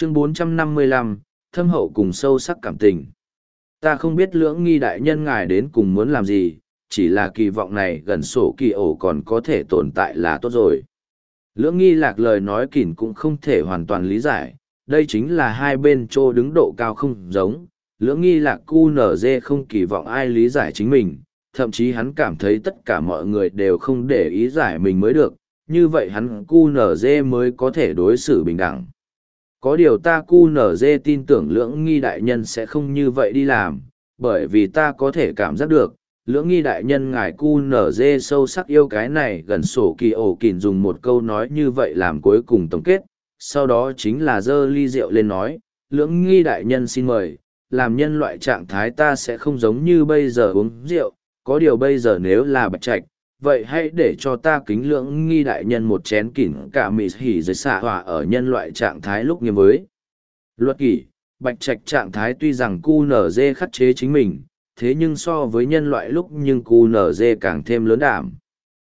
Chương 455, thâm hậu cùng sâu sắc cảm tình. Ta không biết Lưỡng Nghi đại nhân ngài đến cùng muốn làm gì, chỉ là kỳ vọng này gần sổ kỳ ổ còn có thể tồn tại là tốt rồi. Lưỡng Nghi Lạc lời nói kỉn cũng không thể hoàn toàn lý giải, đây chính là hai bên trô đứng độ cao không giống. Lưỡng Nghi Lạc QNZ không kỳ vọng ai lý giải chính mình, thậm chí hắn cảm thấy tất cả mọi người đều không để ý giải mình mới được, như vậy hắn QNZ mới có thể đối xử bình đẳng. Có điều ta QNZ tin tưởng Lưỡng Nghi đại nhân sẽ không như vậy đi làm, bởi vì ta có thể cảm giác được, Lưỡng Nghi đại nhân ngài QNZ sâu sắc yêu cái này gần sổ kỳ ổ kỉn dùng một câu nói như vậy làm cuối cùng tổng kết, sau đó chính là giơ ly rượu lên nói, Lưỡng Nghi đại nhân xin mời, làm nhân loại trạng thái ta sẽ không giống như bây giờ uống rượu, có điều bây giờ nếu là Bạch Trạch, vậy hãy để cho ta kính Lưỡng Nghi đại nhân một chén kỉn cả mì hỉ dưới xạ hỏa ở nhân loại trạng thái lúc nghiêm với. Luật kỷ, Bạch Trạch trạng thái tuy rằng QNZ khắc chế chính mình, thế nhưng so với nhân loại lúc nhưng QNZ càng thêm lớn đảm.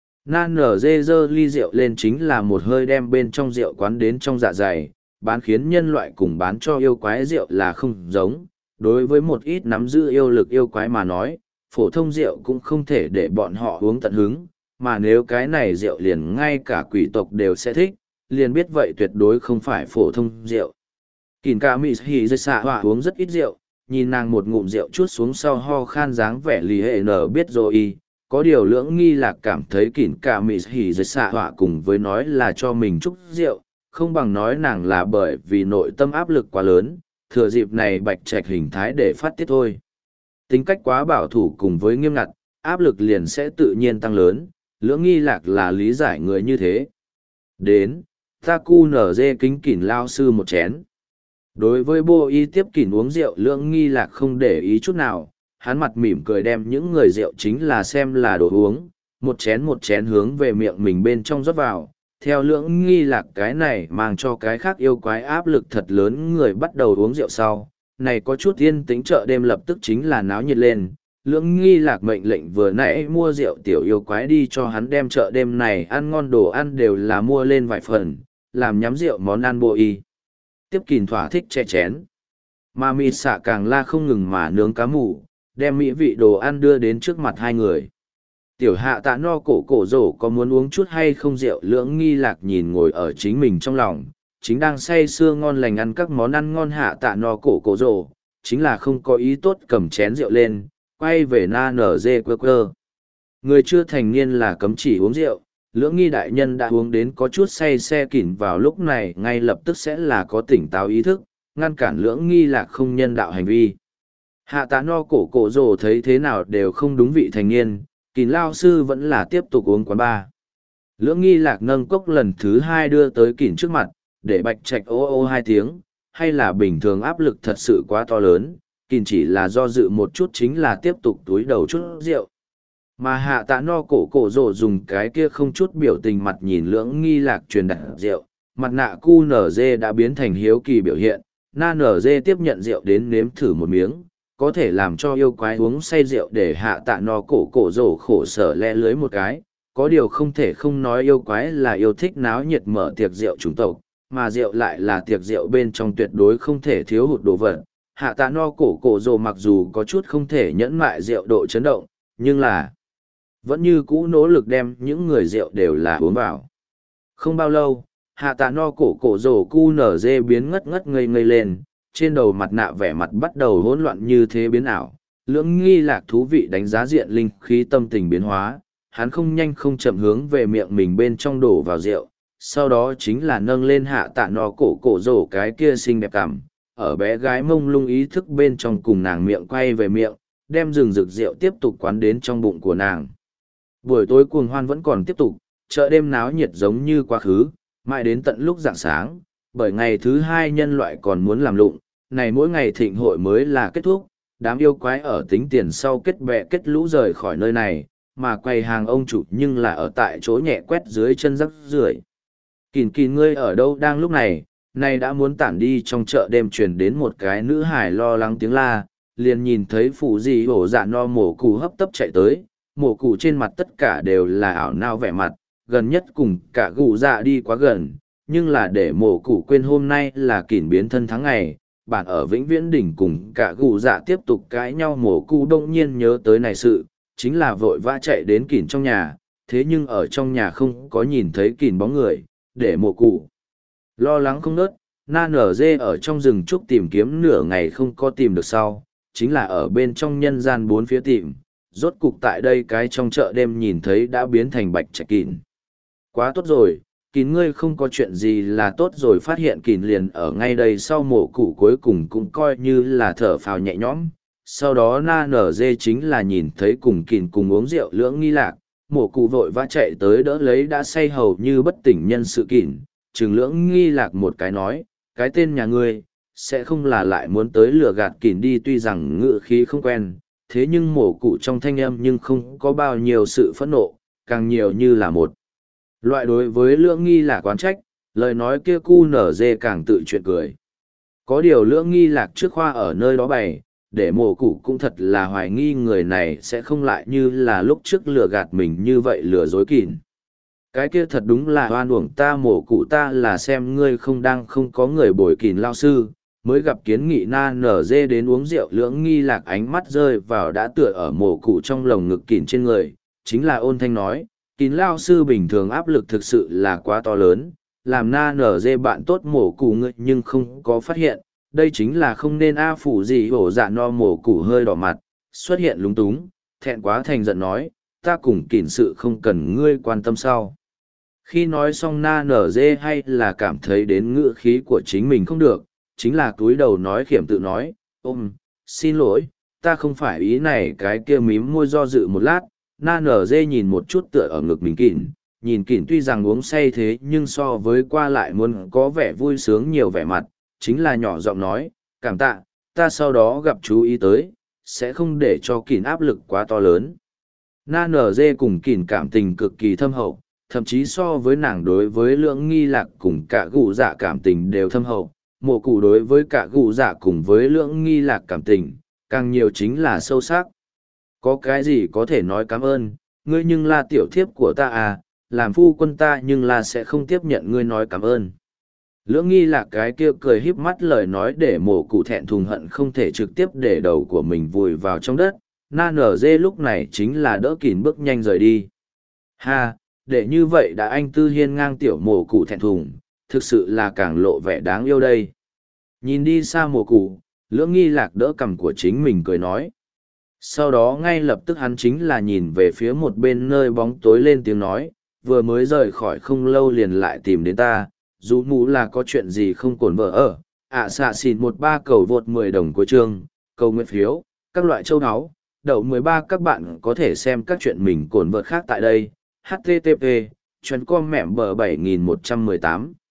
NZ dơ ly rượu lên chính là một hơi đem bên trong rượu quán đến trong dạ dày, bán khiến nhân loại cùng bán cho yêu quái rượu là không giống. Đối với một ít nắm giữ yêu lực yêu quái mà nói, phổ thông rượu cũng không thể để bọn họ uống tận hứng, mà nếu cái này rượu liền ngay cả quỷ tộc đều sẽ thích, liền biết vậy tuyệt đối không phải phổ thông rượu. Kìn ca mì hì dây xạ hỏa uống rất ít rượu, nhìn nàng một ngụm rượu chút xuống sau ho khan dáng vẻ lì hệ nở biết rồi, có điều Lưỡng Nghi Lạc cảm thấy kỉn cả mì hỉ dưới xạ họa cùng với nói là cho mình chúc rượu, không bằng nói nàng là bởi vì nội tâm áp lực quá lớn, thừa dịp này Bạch Trạch hình thái để phát tiết thôi. Tính cách quá bảo thủ cùng với nghiêm ngặt, áp lực liền sẽ tự nhiên tăng lớn, Lưỡng Nghi Lạc là lý giải người như thế. Đến, ta cu nở dê kính kỉn lao sư một chén. Đối với Bô Y tiếp kỉn uống rượu Lưỡng Nghi Lạc không để ý chút nào, hắn mặt mỉm cười đem những người rượu chính là xem là đồ uống, một chén hướng về miệng mình bên trong rót vào. Theo Lưỡng Nghi Lạc cái này mang cho cái khác yêu quái áp lực thật lớn người bắt đầu uống rượu sau. Này có chút yên tĩnh chợ đêm lập tức chính là náo nhiệt lên. Lưỡng Nghi Lạc mệnh lệnh vừa nãy mua rượu tiểu yêu quái đi cho hắn đem chợ đêm này ăn ngon đồ ăn đều là mua lên vài phần, làm nhắm rượu món ăn Bô Y. Tiếp kìn thỏa thích che chén. Mà mì xạ càng la không ngừng mà nướng cá mủ, đem mỹ vị đồ ăn đưa đến trước mặt hai người. Tiểu Hạ Tạ no cổ rổ có muốn uống chút hay không rượu? Lưỡng Nghi Lạc nhìn ngồi ở chính mình trong lòng, chính đang say sưa ngon lành ăn các món ăn ngon Hạ Tạ no cổ rổ, chính là không có ý tốt cầm chén rượu lên, quay về na nở dê quơ. Người chưa thành niên là cấm chỉ uống rượu, Lưỡng Nghi đại nhân đã uống đến có chút say xe kỉn vào lúc này ngay lập tức sẽ là có tỉnh táo ý thức, ngăn cản Lưỡng Nghi Lạc không nhân đạo hành vi. Hạ Tạ no cổ rồ thấy thế nào đều không đúng vị thành niên, kìn lao sư vẫn là tiếp tục uống quán ba. Lưỡng Nghi Lạc nâng cốc lần thứ hai đưa tới kìn trước mặt, để Bạch Trạch ô hai tiếng, hay là bình thường áp lực thật sự quá to lớn, kìn chỉ là do dự một chút chính là tiếp tục túi đầu chút rượu. Mà Hạ Tạ no cổ rồ dùng cái kia không chút biểu tình mặt nhìn Lưỡng Nghi Lạc truyền đặt rượu, mặt nạ QNZ đã biến thành hiếu kỳ biểu hiện, NZ tiếp nhận rượu đến nếm thử một miếng, có thể làm cho yêu quái uống say rượu để Hạ Tạ no cổ rổ khổ sở le lưới một cái, có điều không thể không nói yêu quái là yêu thích náo nhiệt mở tiệc rượu chủng tộc, mà rượu lại là tiệc rượu bên trong tuyệt đối không thể thiếu hụt đồ vật. Hạ Tạ no cổ rổ mặc dù có chút không thể nhẫn mại rượu độ chấn động, nhưng là vẫn như cũ nỗ lực đem những người rượu đều là uống vào. Không bao lâu, Hạ Tạ no cổ rổ cu nở dê biến ngất ngây lên, trên đầu mặt nạ vẻ mặt bắt đầu hỗn loạn như thế biến ảo. Lưỡng Nghi Lạc thú vị đánh giá diện linh khí tâm tình biến hóa, hắn không nhanh không chậm hướng về miệng mình bên trong đổ vào rượu, sau đó chính là nâng lên Hạ Tạ no cổ rổ cái kia xinh đẹp cằm, ở bé gái mông lung ý thức bên trong cùng nàng miệng quay về miệng, đem rừng rực rượu tiếp tục quán đến trong bụng của nàng. Buổi tối cuồng hoan vẫn còn tiếp tục, chợ đêm náo nhiệt giống như quá khứ, mãi đến tận lúc rạng sáng, bởi ngày thứ hai nhân loại còn muốn làm lụng, này mỗi ngày thịnh hội mới là kết thúc, đám yêu quái ở tính tiền sau kết bè kết lũ rời khỏi nơi này, mà quầy hàng ông chủ nhưng là ở tại chỗ nhẹ quét dưới chân rắc rưởi. Kìn ngươi ở đâu đang lúc này, nay đã muốn tản đi trong chợ đêm truyền đến một cái nữ hài lo lắng tiếng la, liền nhìn thấy phụ gì hổ dạ no mổ cụ hấp tấp chạy tới, mổ cụ trên mặt tất cả đều là ảo nao vẻ mặt, gần nhất cùng cả gù dạ đi quá gần, nhưng là để mổ cụ quên hôm nay là kỉn biến thân tháng ngày, bạn ở Vĩnh Viễn Đỉnh cùng cả gù dạ tiếp tục cãi nhau, mổ cụ đông nhiên nhớ tới này sự, chính là vội vã chạy đến kỉn trong nhà, thế nhưng ở trong nhà không có nhìn thấy kỉn bóng người, để mổ cụ lo lắng không nớt. Na nở dê ở trong rừng trúc tìm kiếm nửa ngày không có tìm được sau, chính là ở bên trong nhân gian bốn phía tìm, rốt cục tại đây cái trong chợ đêm nhìn thấy đã biến thành bạch trạch kỉn. Quá tốt rồi, kín ngươi không có chuyện gì là tốt rồi, phát hiện kín liền ở ngay đây sau mổ cụ cuối cùng cũng coi như là thở phào nhẹ nhõm. Sau đó na nở dê chính là nhìn thấy cùng kín cùng uống rượu lưỡng nghi lạc, mổ cụ vội vã chạy tới đỡ lấy đã say hầu như bất tỉnh nhân sự kín, chừng lưỡng nghi lạc một cái nói, cái tên nhà ngươi, sẽ không là lại muốn tới lừa gạt kín đi, tuy rằng ngự khí không quen, thế nhưng mổ cụ trong thanh âm nhưng không có bao nhiêu sự phẫn nộ, càng nhiều như là một loại đối với lưỡng nghi lạc oán trách, lời nói kia cu nở dê càng tự chuyện cười. Có điều lưỡng nghi lạc trước khoa ở nơi đó bày, để mổ cụ cũng thật là hoài nghi người này sẽ không lại như là lúc trước lừa gạt mình như vậy lừa dối kín. Cái kia thật đúng là oan uổng ta, mổ cụ ta là xem ngươi không có người bồi kín lao sư, mới gặp kiến nghị na nở dê đến uống rượu. Lưỡng nghi lạc ánh mắt rơi vào đã tựa ở mổ cụ trong lồng ngực kín trên người, chính là ôn thanh nói, kín lao sư bình thường áp lực thực sự là quá to lớn, làm na nở dê bạn tốt mổ cụ ngươi nhưng không có phát hiện, đây chính là không nên a phủ gì hổ dạ. No mổ cụ hơi đỏ mặt, xuất hiện lúng túng, thẹn quá thành giận nói, ta cùng kín sự không cần ngươi quan tâm sau. Khi nói xong na nở dê hay là cảm thấy đến ngữ khí của chính mình không được, chính là cúi đầu nói khiểm tự nói, xin lỗi, ta không phải ý này, cái kia mím môi do dự một lát. Na nở dê nhìn một chút tựa ở ngực mình kín, nhìn kín tuy rằng uống say thế nhưng so với qua lại muốn có vẻ vui sướng nhiều vẻ mặt, chính là nhỏ giọng nói, cảm tạ, ta sau đó gặp chú ý tới, sẽ không để cho kín áp lực quá to lớn. Na nở dê cùng kín cảm tình cực kỳ thâm hậu, thậm chí so với nàng đối với lưỡng nghi lạc cùng cả gù dạ cảm tình đều thâm hậu, mổ cụ đối với cả gù dạ cùng với lưỡng nghi lạc cảm tình, càng nhiều chính là sâu sắc. Có cái gì có thể nói cảm ơn, ngươi nhưng là tiểu thiếp của ta à, làm phu quân ta nhưng là sẽ không tiếp nhận ngươi nói cảm ơn. Lưỡng nghi lạc cái kia cười híp mắt lời nói để mổ cụ thẹn thùng hận không thể trực tiếp để đầu của mình vùi vào trong đất. Na nở dê lúc này chính là đỡ kín bước nhanh rời đi. Ha, để như vậy đã anh tư hiên ngang tiểu mổ cụ thẹn thùng, thực sự là càng lộ vẻ đáng yêu đây. Nhìn đi xa mổ cụ, lưỡng nghi lạc đỡ cằm của chính mình cười nói. Sau đó ngay lập tức hắn chính là nhìn về phía một bên nơi bóng tối lên tiếng nói, vừa mới rời khỏi không lâu liền lại tìm đến ta, dù mù là có chuyện gì không cồn vợ ở, xạ xịn 13 cầu vượt 10 đồng của chương, cầu nguyện phiếu, các loại châu áo, đậu 13 các bạn có thể xem các chuyện mình cồn vợt khác tại đây, http, chuyên com mẹm bờ 7118.